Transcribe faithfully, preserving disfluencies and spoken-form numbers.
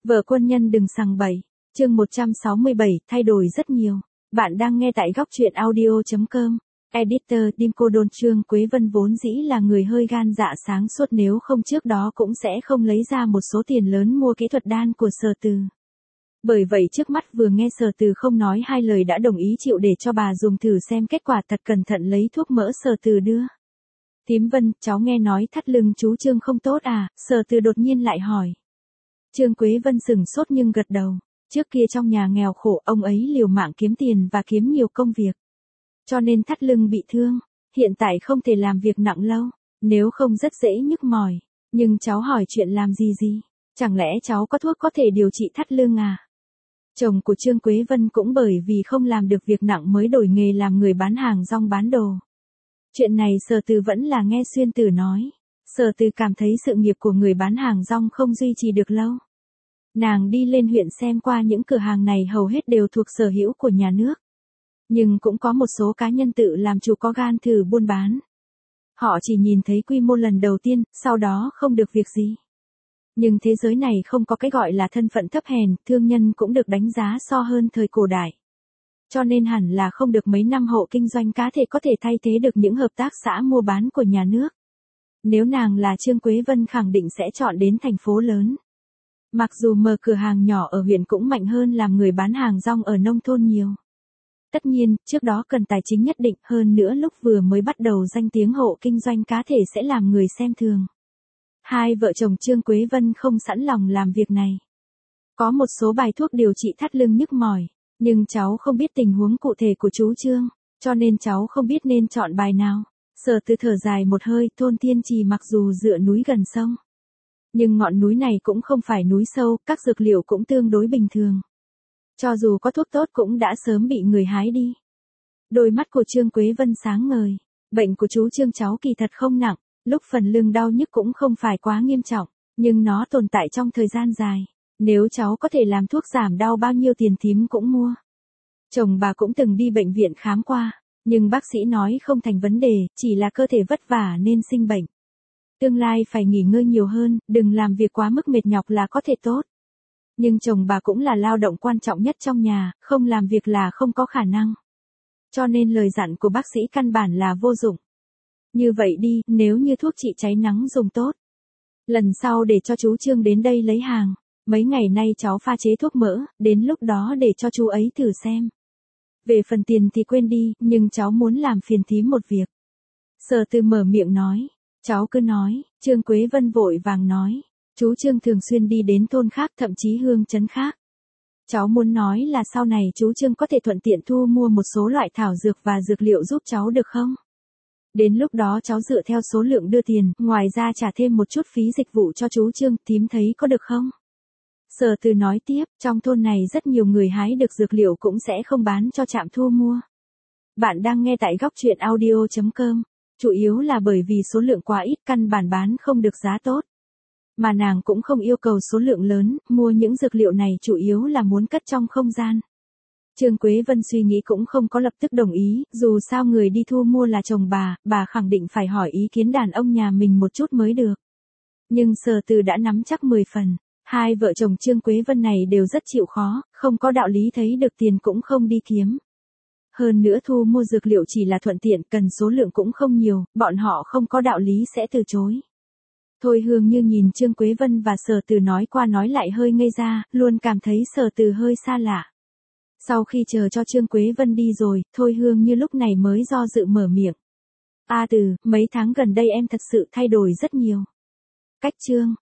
Vợ quân nhân đừng sằng bậy. Chương một trăm sáu mươi bảy, thay đổi rất nhiều. Bạn đang nghe tại góc truyện audio chấm com. Editor Dimco Đôn. Trương Quế Vân vốn dĩ là người hơi gan dạ sáng suốt, nếu không trước đó cũng sẽ không lấy ra một số tiền lớn mua kỹ thuật đan của Sở Từ. Bởi vậy trước mắt vừa nghe Sở Từ không nói hai lời đã đồng ý chịu để cho bà dùng thử xem kết quả, thật cẩn thận lấy thuốc mỡ Sở Từ đưa. Thím Vân, cháu nghe nói thắt lưng chú Trương không tốt à? Sở Từ đột nhiên lại hỏi. Trương Quế Vân sửng sốt nhưng gật đầu. Trước kia trong nhà nghèo khổ, ông ấy liều mạng kiếm tiền và kiếm nhiều công việc. Cho nên thắt lưng bị thương, hiện tại không thể làm việc nặng lâu, nếu không rất dễ nhức mỏi. Nhưng cháu hỏi chuyện làm gì gì? Chẳng lẽ cháu có thuốc có thể điều trị thắt lưng à? Chồng của Trương Quế Vân cũng bởi vì không làm được việc nặng mới đổi nghề làm người bán hàng rong bán đồ. Chuyện này Sở Từ vẫn là nghe xuyên tử nói. Sở Từ cảm thấy sự nghiệp của người bán hàng rong không duy trì được lâu. Nàng đi lên huyện xem qua những cửa hàng này hầu hết đều thuộc sở hữu của nhà nước. Nhưng cũng có một số cá nhân tự làm chủ có gan thử buôn bán. Họ chỉ nhìn thấy quy mô lần đầu tiên, sau đó không được việc gì. Nhưng thế giới này không có cái gọi là thân phận thấp hèn, thương nhân cũng được đánh giá so hơn thời cổ đại. Cho nên hẳn là không được mấy năm hộ kinh doanh cá thể có thể thay thế được những hợp tác xã mua bán của nhà nước. Nếu nàng là Trương Quế Vân khẳng định sẽ chọn đến thành phố lớn. Mặc dù mở cửa hàng nhỏ ở huyện cũng mạnh hơn làm người bán hàng rong ở nông thôn nhiều. Tất nhiên, trước đó cần tài chính nhất định, hơn nữa lúc vừa mới bắt đầu danh tiếng hộ kinh doanh cá thể sẽ làm người xem thường. Hai vợ chồng Trương Quế Vân không sẵn lòng làm việc này. Có một số bài thuốc điều trị thắt lưng nhức mỏi, nhưng cháu không biết tình huống cụ thể của chú Trương, cho nên cháu không biết nên chọn bài nào. Sở Từ thở dài một hơi, thôn Thiên Trì mặc dù dựa núi gần sông, nhưng ngọn núi này cũng không phải núi sâu, các dược liệu cũng tương đối bình thường. Cho dù có thuốc tốt cũng đã sớm bị người hái đi. Đôi mắt của Trương Quế Vân sáng ngời. Bệnh của chú Trương cháu kỳ thật không nặng, lúc phần lưng đau nhức cũng không phải quá nghiêm trọng, nhưng nó tồn tại trong thời gian dài. Nếu cháu có thể làm thuốc giảm đau bao nhiêu tiền thím cũng mua. Chồng bà cũng từng đi bệnh viện khám qua, nhưng bác sĩ nói không thành vấn đề, chỉ là cơ thể vất vả nên sinh bệnh. Tương lai phải nghỉ ngơi nhiều hơn, đừng làm việc quá mức mệt nhọc là có thể tốt. Nhưng chồng bà cũng là lao động quan trọng nhất trong nhà, không làm việc là không có khả năng. Cho nên lời dặn của bác sĩ căn bản là vô dụng. Như vậy đi, nếu như thuốc trị cháy nắng dùng tốt, lần sau để cho chú Trương đến đây lấy hàng. Mấy ngày nay cháu pha chế thuốc mỡ, đến lúc đó để cho chú ấy thử xem. Về phần tiền thì quên đi, nhưng cháu muốn làm phiền thím một việc. Sở Từ mở miệng nói. Cháu cứ nói. Trương Quế Vân vội vàng nói. Chú Trương thường xuyên đi đến thôn khác, thậm chí hương trấn khác. Cháu muốn nói là sau này chú Trương có thể thuận tiện thu mua một số loại thảo dược và dược liệu giúp cháu được không? Đến lúc đó cháu dựa theo số lượng đưa tiền, ngoài ra trả thêm một chút phí dịch vụ cho chú Trương, thím thấy có được không? Sở Từ nói tiếp, trong thôn này rất nhiều người hái được dược liệu cũng sẽ không bán cho trạm thu mua. Bạn đang nghe tại góc truyện audio chấm com, chủ yếu là bởi vì số lượng quá ít, căn bản bán không được giá tốt. Mà nàng cũng không yêu cầu số lượng lớn, mua những dược liệu này chủ yếu là muốn cất trong không gian. Trương Quế Vân suy nghĩ cũng không có lập tức đồng ý, dù sao người đi thu mua là chồng bà, bà khẳng định phải hỏi ý kiến đàn ông nhà mình một chút mới được. Nhưng Sở Từ đã nắm chắc mười phần, hai vợ chồng Trương Quế Vân này đều rất chịu khó, không có đạo lý thấy được tiền cũng không đi kiếm. Hơn nữa thu mua dược liệu chỉ là thuận tiện, cần số lượng cũng không nhiều, bọn họ không có đạo lý sẽ từ chối. Thôi Hương Như nhìn Trương Quế Vân và Sở Từ nói qua nói lại hơi ngây ra, luôn cảm thấy Sở Từ hơi xa lạ. Sau khi chờ cho Trương Quế Vân đi rồi, Thôi Hương Như lúc này mới do dự mở miệng. A Từ, mấy tháng gần đây em thật sự thay đổi rất nhiều. Cách Trương